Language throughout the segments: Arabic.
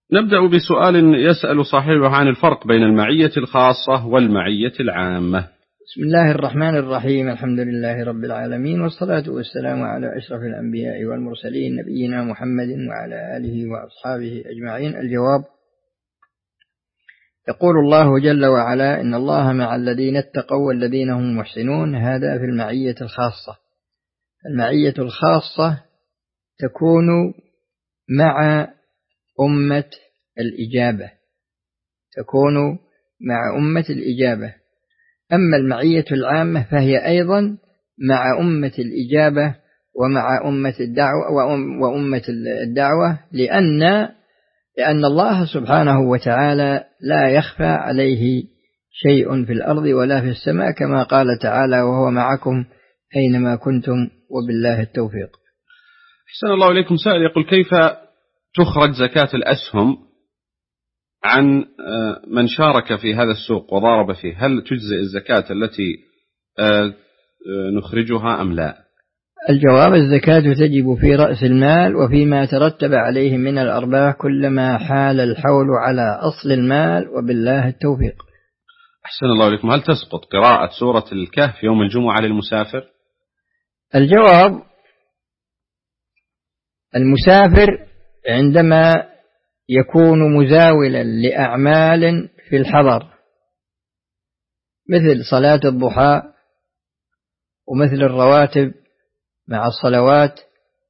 نبدأ بسؤال يسأل صاحبه عن الفرق بين المعية الخاصة والمعية العامة. بسم الله الرحمن الرحيم. الحمد لله رب العالمين، والصلاة والسلام على أشرف الأنبياء والمرسلين نبينا محمد وعلى آله وأصحابه أجمعين. الجواب: يقول الله جل وعلا: إن الله مع الذين اتقوا والذين هم محسنون. هذا في المعية الخاصة. المعية الخاصة تكون مع أمة الإجابة، أما المعية العامة فهي أيضا مع أمة الإجابة ومع أمة الدعوة لأن الله سبحانه وتعالى لا يخفى عليه شيء في الأرض ولا في السماء، كما قال تعالى: وهو معكم أينما كنتم وبالله التوفيق. أحسن الله إليكم. سائل يقول: كيف تخرج زكاة الأسهم عن من شارك في هذا السوق وضارب فيه؟ هل تجزئ الزكاة التي نخرجها أم لا؟ الجواب: الزكاة تجب في رأس المال وفيما ترتب عليه من الأرباح كلما حال الحول على أصل المال، وبالله التوفيق. أحسن الله إليكم. هل تسقط قراءة سورة الكهف يوم الجمعة للمسافر؟ الجواب: المسافر عندما يكون مزاولا لأعمال في الحضر مثل صلاة الضحى ومثل الرواتب مع الصلوات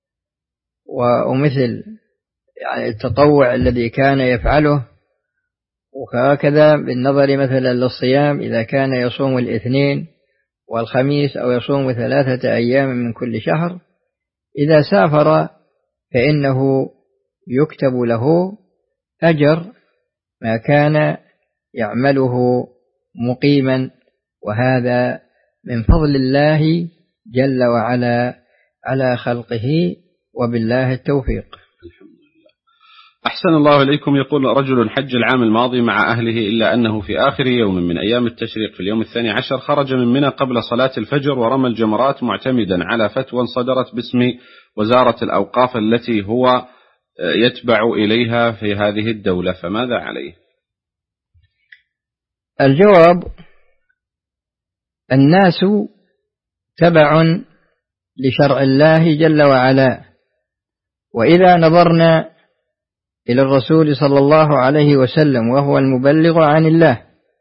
ومثل التطوع الذي كان يفعله، وهكذا بالنظر مثلا للصيام إذا كان يصوم الاثنين والخميس أو يصوم 3 أيام من كل شهر، إذا سافر فإنه يكتب له أجر ما كان يعمله مقيما، وهذا من فضل الله جل وعلا على خلقه، وبالله التوفيق. الحمد لله. أحسن الله إليكم. يقول: رجل حج العام الماضي مع أهله، إلا أنه في آخر يوم من أيام التشريق في اليوم 12 خرج من منى قبل صلاة الفجر ورمى الجمرات معتمدا على فتوى صدرت باسم وزارة الأوقاف التي هو يتبع إليها في هذه الدولة، فماذا عليه؟ الجواب: الناس تبع لشرع الله جل وعلا، وإذا نظرنا إلى الرسول صلى الله عليه وسلم وهو المبلغ عن الله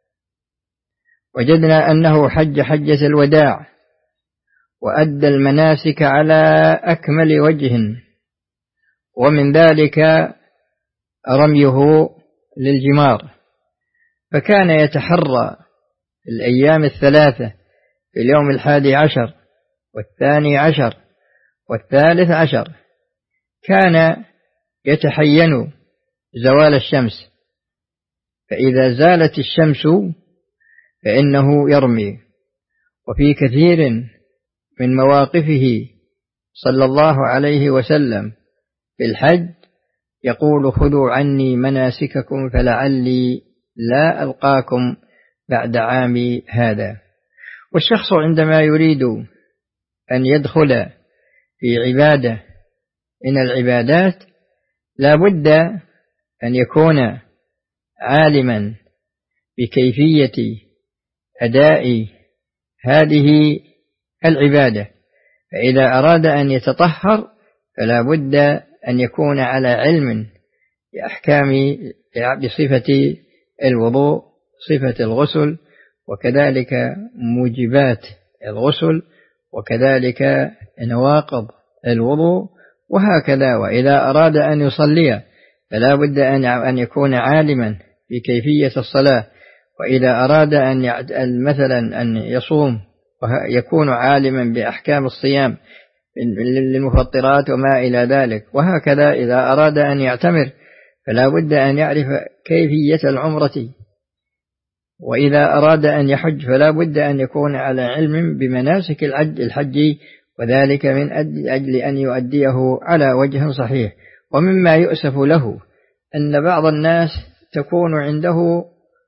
وجدنا أنه حج حجة الوداع وأدى المناسك على أكمل وجه، ومن ذلك رميه للجمار، فكان يتحرى الأيام 3 في اليوم 11 و12 و13 كان يتحين زوال الشمس، فإذا زالت الشمس فإنه يرمي. وفي كثير من مواقفه صلى الله عليه وسلم في الحج يقول: خذوا عني مناسككم فلعلي لا ألقاكم بعد عامي هذا. والشخص عندما يريد أن يدخل في عبادة من العبادات لا بد أن يكون عالما بكيفية أداء هذه العبادة، فإذا أراد أن يتطهر فلا بد أن يكون على علم بأحكام بصفة الوضوء، صفة الغسل، وكذلك موجبات الغسل، وكذلك نواقض الوضوء، وهكذا. وإذا أراد أن يصلي فلا بد أن يكون عالما بكيفية الصلاة، وإذا أراد أن مثلا أن يصوم يكون عالما بأحكام الصيام للمفطرات وما إلى ذلك، وهكذا إذا أراد أن يعتمر فلا بد أن يعرف كيفية العمرة، وإذا أراد أن يحج فلا بد أن يكون على علم بمناسك الحج، وذلك من أجل أن يؤديه على وجه صحيح. ومما يؤسف له أن بعض الناس تكون عنده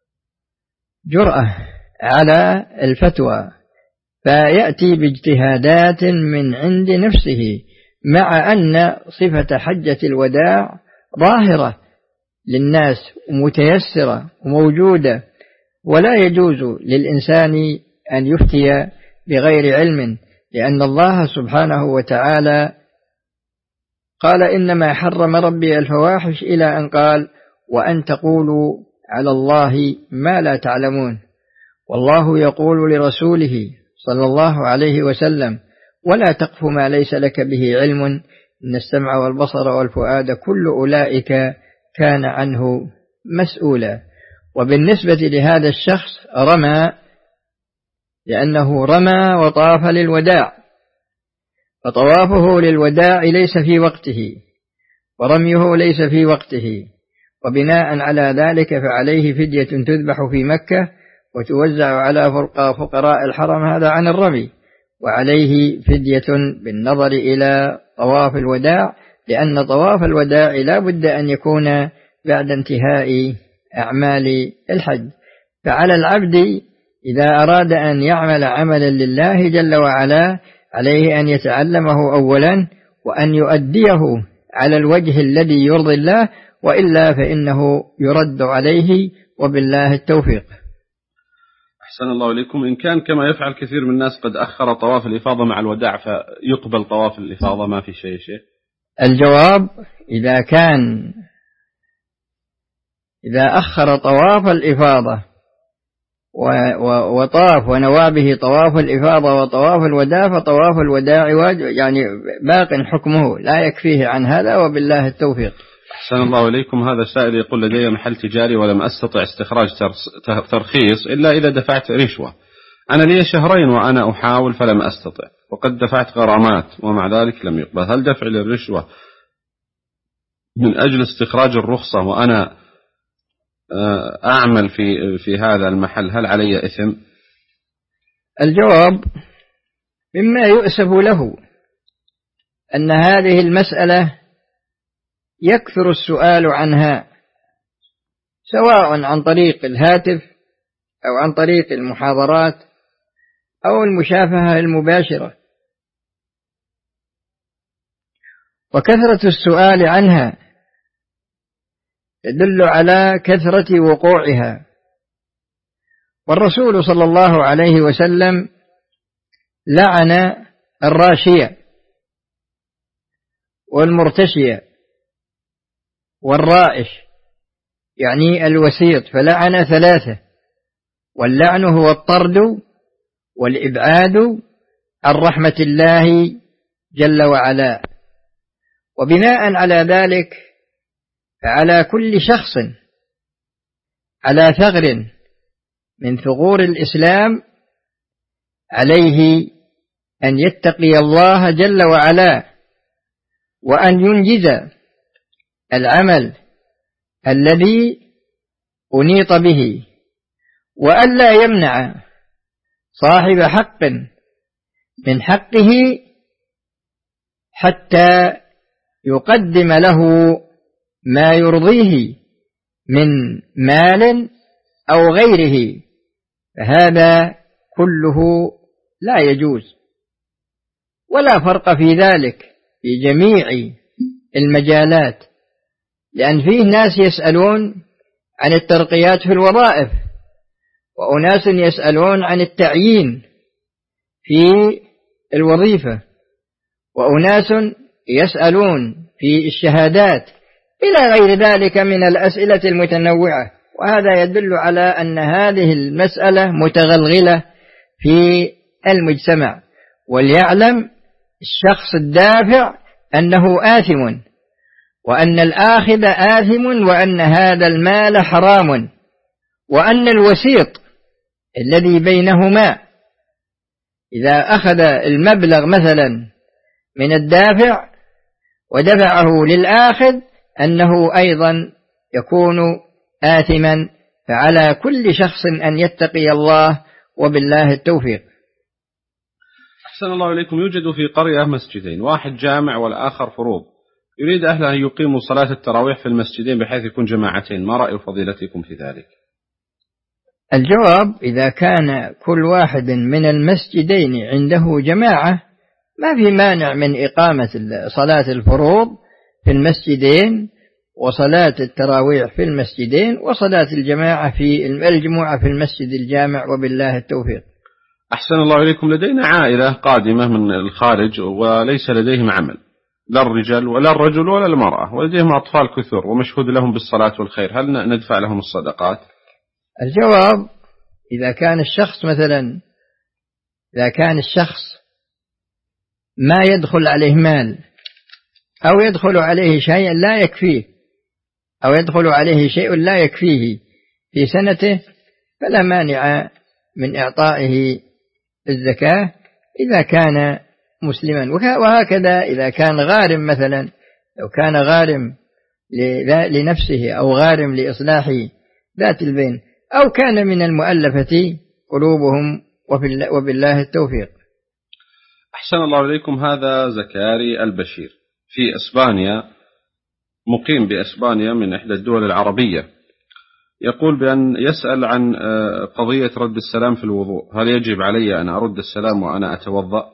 جرأة على الفتوى فيأتي باجتهادات من عند نفسه، مع أن صفة حجة الوداع ظاهرة للناس ومتيسرة وموجودة، ولا يجوز للإنسان أن يفتي بغير علم، لأن الله سبحانه وتعالى قال إنما حرم ربي الفواحش إلى أن قال وأن تقولوا على الله ما لا تعلمون. والله يقول لرسوله صلى الله عليه وسلم ولا تقف ما ليس لك به علم إن السمع والبصر والفؤاد كل أولئك كان عنه مسؤولا. وبالنسبة لهذا الشخص رمى، لأنه رمى وطاف للوداع، فطوافه للوداع ليس في وقته ورميه ليس في وقته، وبناء على ذلك فعليه فدية تذبح في مكة وتوزع على فقراء الحرم هذا عن الرمي، وعليه فدية بالنظر إلى طواف الوداع، لأن طواف الوداع لا بد أن يكون بعد انتهاء أعمال الحج. فعلى العبد إذا أراد أن يعمل عملا لله جل وعلا عليه أن يتعلمه أولا وأن يؤديه على الوجه الذي يرضي الله، وإلا فإنه يرد عليه، وبالله التوفيق. أحسن الله إليكم. إن كان كما يفعل كثير من الناس قد أخر طواف الإفاضة مع الوداع فيقبل طواف الإفاضة ما في شيء؟ الجواب إذا أخر طواف الإفاضة وطاف ونوى به طواف الإفاضة وطواف الوداع فطواف الوداع يعني باق حكمه لا يكفيه عن هذا، وبالله التوفيق. أحسن الله إليكم. هذا سائل يقول لدي محل تجاري ولم أستطع استخراج ترخيص إلا إذا دفعت رشوة. أنا لي شهرين وأنا أحاول فلم أستطع، وقد دفعت غرامات ومع ذلك لم يقبل. هل دفع للرشوة من أجل استخراج الرخصة وأنا أعمل في هذا المحل هل علي إثم؟ الجواب مما يؤسف له أن هذه المسألة يكثر السؤال عنها، سواء عن طريق الهاتف أو عن طريق المحاضرات أو المشافهة المباشرة، وكثرة السؤال عنها تدل على كثرة وقوعها. والرسول صلى الله عليه وسلم لعن الراشية والمرتشية والرائش، يعني الوسيط، فلعن ثلاثة، واللعن هو الطرد والإبعاد عن رحمة الله جل وعلا. وبناء على ذلك فعلى كل شخص على ثغر من ثغور الإسلام عليه أن يتقي الله جل وعلا، وأن ينجز العمل الذي أنيط به، وأن لا يمنع صاحب حق من حقه حتى يقدم له ما يرضيه من مال أو غيره، فهذا كله لا يجوز، ولا فرق في ذلك في جميع المجالات، لأن فيه ناس يسألون عن الترقيات في الوظائف، وأناس يسألون عن التعيين في الوظيفة، وأناس يسألون في الشهادات، إلى غير ذلك من الأسئلة المتنوعة. وهذا يدل على أن هذه المسألة متغلغلة في المجتمع، وليعلم الشخص الدافع أنه آثم، وأن الآخذ آثم، وأن هذا المال حرام، وأن الوسيط الذي بينهما إذا أخذ المبلغ مثلا من الدافع ودفعه للآخذ أنه أيضا يكون آثما، فعلى كل شخص أن يتقي الله، وبالله التوفيق. أحسن الله إليكم. يوجد في قرية مسجدين، واحد جامع والآخر فروض، يريد أهله أن يقيموا صلاة التراويح في المسجدين بحيث يكون جماعتين، ما رأي فضيلتكم في ذلك؟ الجواب إذا كان كل واحد من المسجدين عنده جماعة ما في مانع من إقامة صلاة الفروض في المسجدين، وصلاة التراويح في المسجدين وصلاة الجماعة في المسجد الجامع، وبالله التوفيق. أحسن الله إليكم. لدينا عائلة قادمة من الخارج وليس لديهم عمل، لا الرجال ولا الرجل ولا المرأة، ولديهم أطفال كثر ومشهود لهم بالصلاة والخير، هل ندفع لهم الصدقات؟ الجواب: إذا كان الشخص ما يدخل عليه مال أو يدخل عليه شيء لا يكفيه أو يدخل عليه شيء لا يكفيه في سنته فلا مانع من إعطائه الزكاة إذا كان مسلما. وهكذا إذا كان غارم مثلا، لو كان غارم لنفسه أو غارم لإصلاح ذات البين أو كان من المؤلفة قلوبهم، وبالله التوفيق. أحسن الله إليكم. هذا زكاري البشير في إسبانيا، مقيم بإسبانيا من إحدى الدول العربية، يقول بأن يسأل عن قضية رد السلام في الوضوء، هل يجب علي أن أرد السلام وأنا أتوضأ؟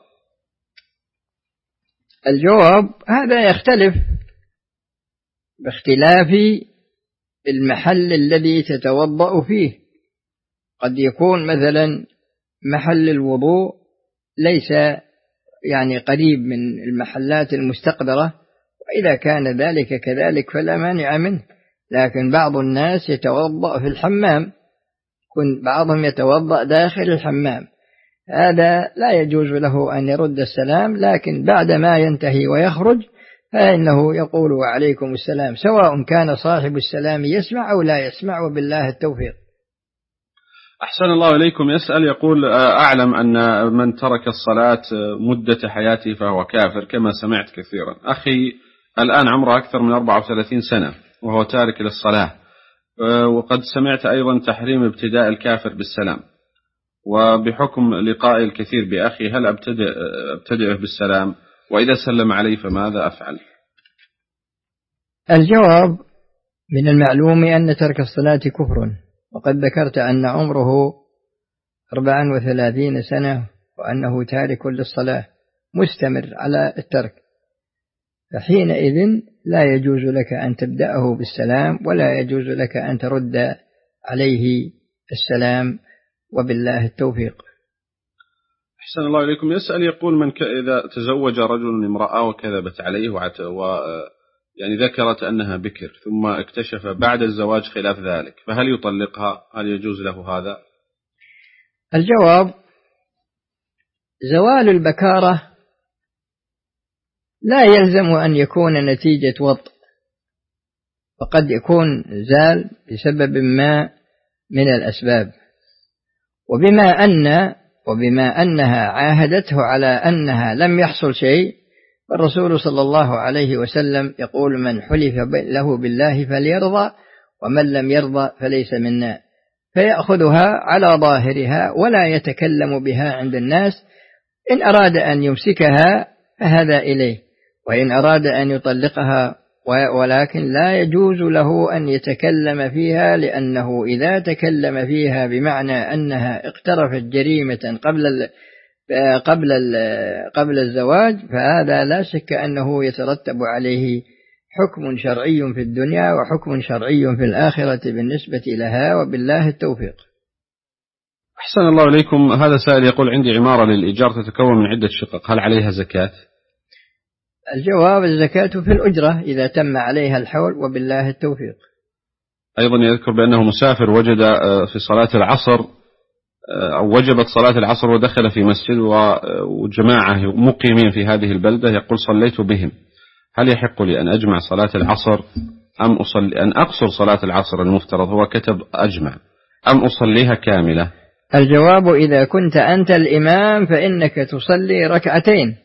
الجواب: هذا يختلف باختلاف المحل الذي تتوضأ فيه. قد يكون مثلا محل الوضوء ليس قريب من المحلات المستقدرة، وإذا كان ذلك كذلك فلا مانع منه. لكن بعض الناس يتوضأ في الحمام، بعضهم يتوضأ داخل الحمام، هذا لا يجوز له أن يرد السلام، لكن بعد ما ينتهي ويخرج فإنه يقول وعليكم السلام، سواء كان صاحب السلام يسمع أو لا يسمع، وبالله التوفيق. أحسن الله إليكم. يسأل يقول: أعلم أن من ترك الصلاة مدة حياته فهو كافر كما سمعت كثيرا. أخي الآن عمره أكثر من 34 سنة وهو تارك للصلاة، وقد سمعت أيضا تحريم ابتداء الكافر بالسلام، وبحكم لقائي الكثير بأخي هل أبتدئه بالسلام؟ وإذا سلم علي فماذا أفعل؟ الجواب: من المعلوم أن ترك الصلاة كفر، وقد ذكرت أن عمره 34 سنة وأنه تارك للصلاة مستمر على الترك، فحينئذ لا يجوز لك أن تبدأه بالسلام ولا يجوز لك أن ترد عليه السلام، وبالله التوفيق. أحسن الله إليكم. يسأل يقول: إذا تزوج رجل امرأة وكذبت عليه ذكرت أنها بكر ثم اكتشف بعد الزواج خلاف ذلك، فهل يطلقها؟ هل يجوز له هذا؟ الجواب: زوال البكارة لا يلزم أن يكون نتيجة وطء، فقد يكون زال بسبب ما من الأسباب، وبما أنها عاهدته على أنها لم يحصل شيء، فالرسول صلى الله عليه وسلم يقول: من حلف له بالله فليرضى، ومن لم يرضى فليس منا، فيأخذها على ظاهرها ولا يتكلم بها عند الناس. إن أراد أن يمسكها فهذا إليه، وإن أراد أن يطلقها، ولكن لا يجوز له أن يتكلم فيها، لأنه إذا تكلم فيها بمعنى أنها اقترفت جريمة قبل الزواج، فهذا لا شك أنه يترتب عليه حكم شرعي في الدنيا وحكم شرعي في الآخرة بالنسبة لها، وبالله التوفيق. أحسن الله إليكم. هذا سائل يقول: عندي عمارة للإيجار تتكون من عدة شقق، هل عليها زكاة؟ الجواب: الزكاة في الأجرة إذا تم عليها الحول، وبالله التوفيق. أيضا يذكر بأنه مسافر وجد في صلاة العصر أو وجبت صلاة العصر ودخل في مسجد وجماعة مقيمين في هذه البلدة، يقول: صليت بهم، هل يحق لي أن أجمع صلاة العصر أن أقصر صلاة العصر المفترض؟ هو كتب أجمع، أم أصليها كاملة؟ الجواب: إذا كنت أنت الإمام فإنك تصلي ركعتين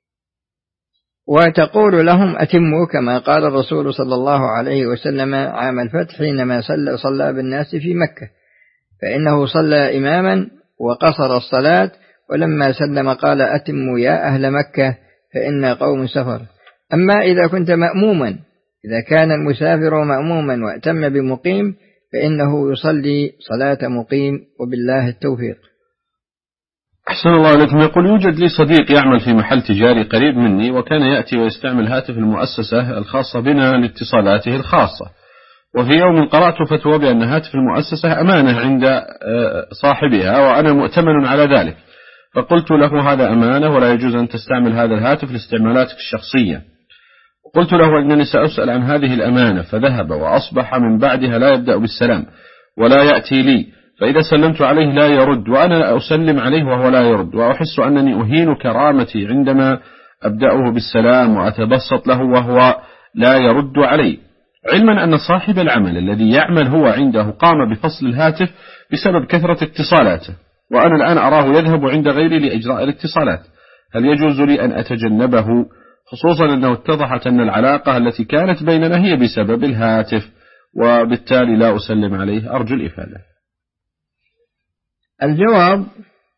وتقول لهم أتموا، كما قال الرسول صلى الله عليه وسلم عام الفتح حينما صلى بالناس في مكة، فإنه صلى إماما وقصر الصلاة، ولما سلم قال: أتموا يا أهل مكة فإن قوم سفر. أما إذا كنت مأموما، إذا كان المسافر مأموما وأتم بمقيم فإنه يصلي صلاة مقيم، وبالله التوفيق. أحسن الله عليكم. يقول يوجد لي صديق يعمل في محل تجاري قريب مني، وكان يأتي ويستعمل هاتف المؤسسة الخاصة بنا لاتصالاته الخاصة، وفي يوم قرأت فتوى بأن هاتف المؤسسة أمانة عند صاحبها وأنا مؤتمن على ذلك، فقلت له هذا أمانة ولا يجوز أن تستعمل هذا الهاتف لاستعمالاتك الشخصية، قلت له أنني سأسأل عن هذه الأمانة، فذهب وأصبح من بعدها لا يبدأ بالسلام ولا يأتي لي، فإذا سلمت عليه لا يرد وأنا أسلم عليه وهو لا يرد، وأحس أنني أهين كرامتي عندما أبدأه بالسلام وأتبسط له وهو لا يرد علي، علما أن صاحب العمل الذي يعمل هو عنده قام بفصل الهاتف بسبب كثرة اتصالاته، وأنا الآن أراه يذهب عند غيري لإجراء الاتصالات، هل يجوز لي أن أتجنبه، خصوصا أنه اتضحت أن العلاقة التي كانت بيننا هي بسبب الهاتف، وبالتالي لا أسلم عليه؟ أرجو الإفادة. الجواب: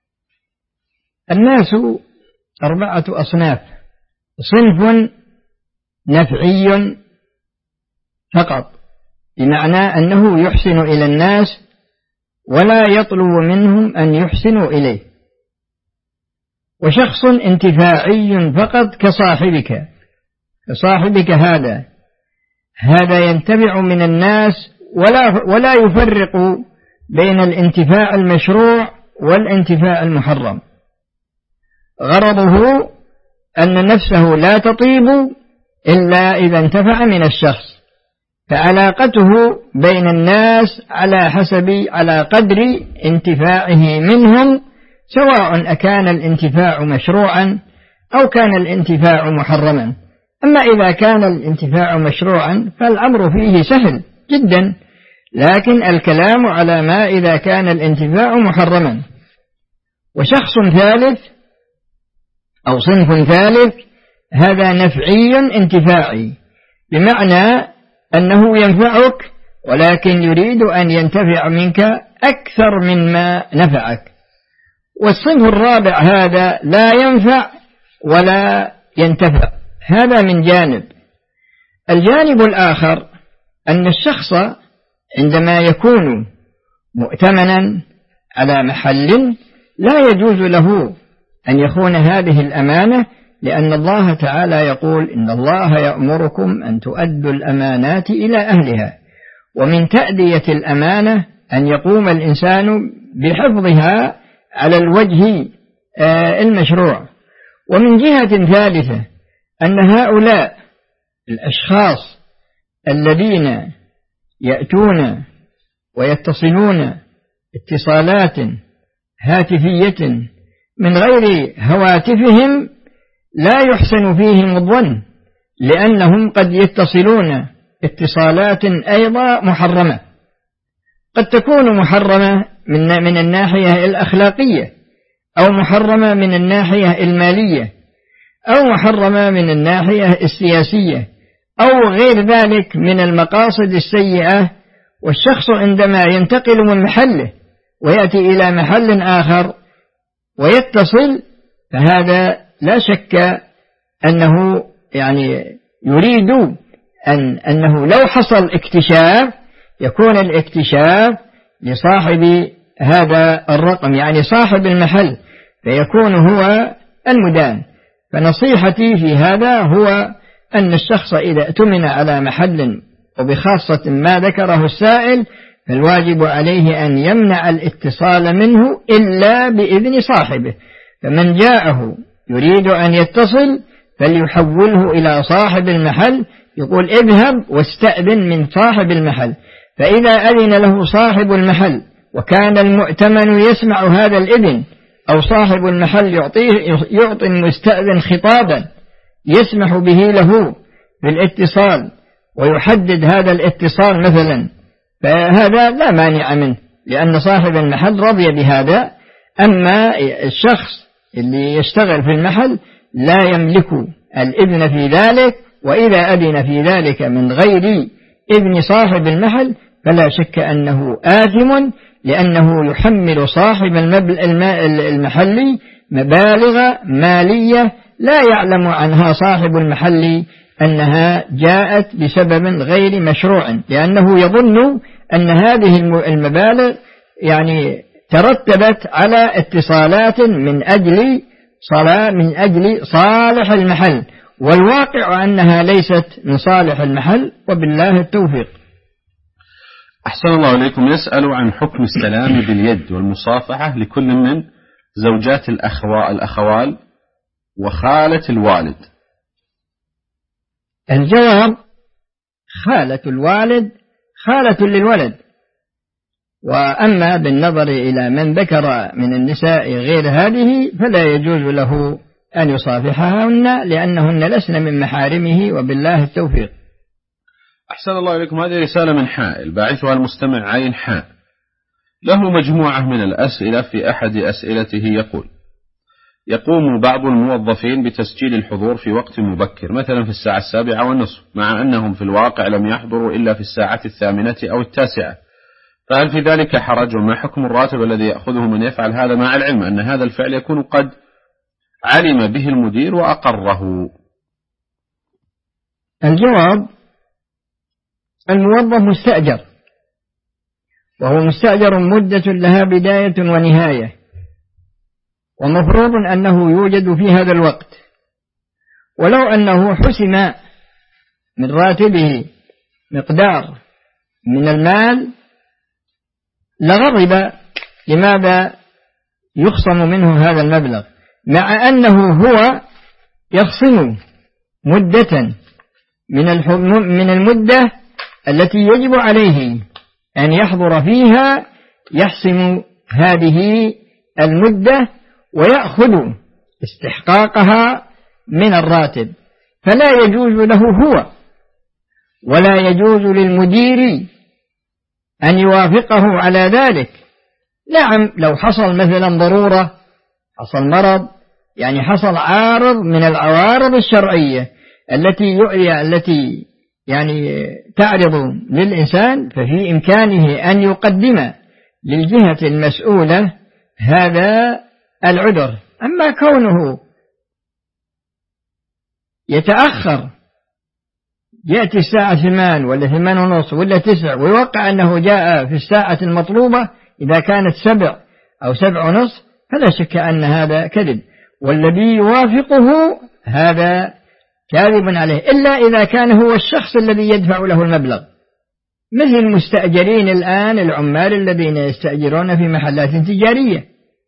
الناس 4 أصناف: صنف نفعي فقط، بمعنى أنه يحسن إلى الناس ولا يطلب منهم أن يحسنوا إليه، وشخص انتفاعي فقط كصاحبك هذا ينتفع من الناس ولا يفرق بين الانتفاع المشروع والانتفاع المحرم، غرضه أن نفسه لا تطيب إلا إذا انتفع من الشخص، فعلاقته بين الناس على قدر انتفاعه منهم، سواء أكان الانتفاع مشروعا أو كان الانتفاع محرما. أما إذا كان الانتفاع مشروعا فالأمر فيه سهل جدا، لكن الكلام على ما إذا كان الانتفاع محرما. وشخص ثالث أو صنف ثالث هذا نفعي انتفاعي، بمعنى أنه ينفعك ولكن يريد أن ينتفع منك أكثر مما نفعك. والصنف الرابع هذا لا ينفع ولا ينتفع، هذا من جانب. الجانب الآخر أن الشخص عندما يكون مؤتمنا على محل لا يجوز له أن يخون هذه الأمانة، لأن الله تعالى يقول: إن الله يأمركم أن تؤدوا الأمانات إلى أهلها، ومن تأدية الأمانة أن يقوم الإنسان بحفظها على الوجه المشروع. ومن جهة ثالثة أن هؤلاء الأشخاص الذين يأتون ويتصلون اتصالات هاتفية من غير هواتفهم لا يحسن فيهم الظن، لأنهم قد يتصلون اتصالات أيضا محرمة، قد تكون محرمة من الناحية الأخلاقية، أو محرمة من الناحية المالية، أو محرمة من الناحية السياسية، أو غير ذلك من المقاصد السيئة. والشخص عندما ينتقل من محله ويأتي إلى محل آخر ويتصل، فهذا لا شك أنه يريد أنه لو حصل اكتشاف يكون الاكتشاف لصاحب هذا الرقم، صاحب المحل، فيكون هو المدان. فنصيحتي في هذا هو أن الشخص إذا اؤتمن على محل، وبخاصة ما ذكره السائل، فالواجب عليه أن يمنع الاتصال منه إلا بإذن صاحبه. فمن جاءه يريد أن يتصل فليحوله إلى صاحب المحل، يقول: اذهب واستأذن من صاحب المحل. فإذا أذن له صاحب المحل وكان المؤتمن يسمع هذا الإذن، أو صاحب المحل يعطي المستأذن خطابا يسمح به له بالاتصال ويحدد هذا الاتصال مثلا، فهذا لا مانع منه، لأن صاحب المحل رضي بهذا. أما الشخص اللي يشتغل في المحل لا يملك الإذن في ذلك، وإذا أذن في ذلك من غير إذن صاحب المحل فلا شك أنه آثم، لأنه يحمل صاحب المحل مبالغ مالية لا يعلم عنها صاحب المحل أنها جاءت بسبب غير مشروع، لأنه يظن أن هذه المبالغ ترتبت على اتصالات من أجل صالح المحل، والواقع أنها ليست من صالح المحل، وبالله التوفيق. أحسن الله إليكم. يسأل عن حكم السلام باليد والمصافحة لكل من زوجات الأخوال وخالة الوالد. الجواب: خالة الوالد خالة للولد، وأما بالنظر إلى من ذكر من النساء غير هذه فلا يجوز له أن يصافحهن لأنهن لسن من محارمه، وبالله التوفيق. أحسن الله إليكم. هذه رسالة من حائل باعثها المستمع عين حاء، له مجموعة من الأسئلة. في أحد أسئلته يقوم بعض الموظفين بتسجيل الحضور في وقت مبكر، مثلا في الساعة 7:30، مع أنهم في الواقع لم يحضروا إلا في الساعة 8 أو 9، فهل في ذلك حرج؟ وما حكم الراتب الذي يأخذه من يفعل هذا، مع العلم أن هذا الفعل يكون قد علم به المدير وأقره؟ الجواب: الموظف مستأجر، وهو مستأجر مدة لها بداية ونهاية، ومفروض أنه يوجد في هذا الوقت، ولو أنه حسم من راتبه مقدار من المال لغضب لماذا يخصم منه هذا المبلغ، مع أنه هو يخصم مدة من المدة التي يجب عليه أن يحضر فيها، يحسم هذه المدة ويأخذ استحقاقها من الراتب، فلا يجوز له هو ولا يجوز للمدير أن يوافقه على ذلك. نعم، لو حصل مثلا ضرورة، حصل مرض، يعني حصل عارض من العوارض الشرعية التي يعني تعرض للإنسان، ففي إمكانه أن يقدم للجهة المسؤولة هذا العذر. أما كونه يتأخر، يأتي الساعة 8 ولا 8:30 ولا 9 ويوقع أنه جاء في الساعة المطلوبة، إذا كانت 7 أو 7:30 فلا شك أن هذا كذب، والذي يوافقه هذا كاذب عليه، إلا إذا كان هو الشخص الذي يدفع له المبلغ، مثل المستأجرين الآن، العمال الذين يستأجرون في محلات تجارية،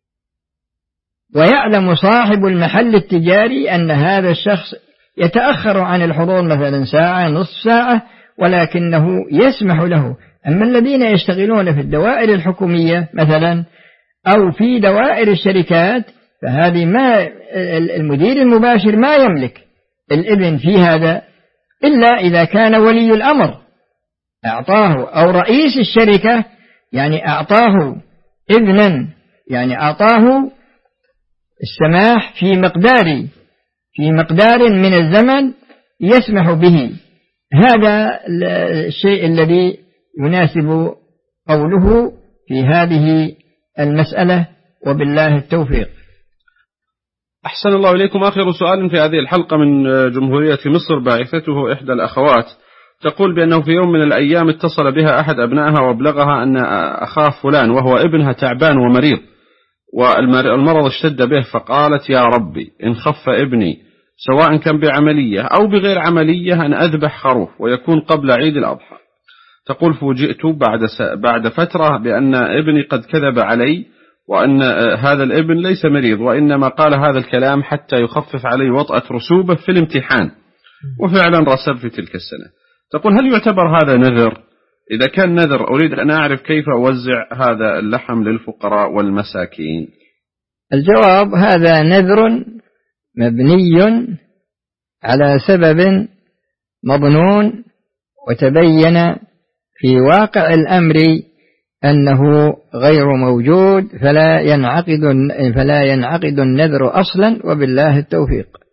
ويعلم صاحب المحل التجاري أن هذا الشخص يتأخر عن الحضور مثلا ساعة، نصف ساعة، ولكنه يسمح له. أما الذين يشتغلون في الدوائر الحكومية مثلا أو في دوائر الشركات، فهذه ما المدير المباشر ما يملك الإذن في هذا إلا إذا كان ولي الأمر أعطاه، أو رئيس الشركة يعني أعطاه إذنا، يعني أعطاه السماح في مقدار من الزمن يسمح به. هذا الشيء الذي يناسب قوله في هذه المسألة، وبالله التوفيق. أحسن الله إليكم. آخر سؤال في هذه الحلقة من جمهورية مصر، باعثته إحدى الأخوات، تقول بأنه في يوم من الأيام اتصل بها أحد أبنائها وابلغها أن أخاه فلان وهو ابنها تعبان ومريض، والمرض اشتد به، فقالت: يا ربي إن خف ابني سواء كان بعملية أو بغير عملية أن أذبح خروف ويكون قبل عيد الأضحى. تقول: فوجئت بعد فترة بأن ابني قد كذب علي، وأن هذا الابن ليس مريض، وإنما قال هذا الكلام حتى يخفف علي وطأة رسوبة في الامتحان، وفعلا رسب في تلك السنة. تقول: هل يعتبر هذا نذر؟ إذا كان نذر أريد أن أعرف كيف أوزع هذا اللحم للفقراء والمساكين. الجواب: هذا نذر مبني على سبب مظنون، وتبين في واقع الأمر أنه غير موجود، فلا ينعقد النذر أصلا، وبالله التوفيق.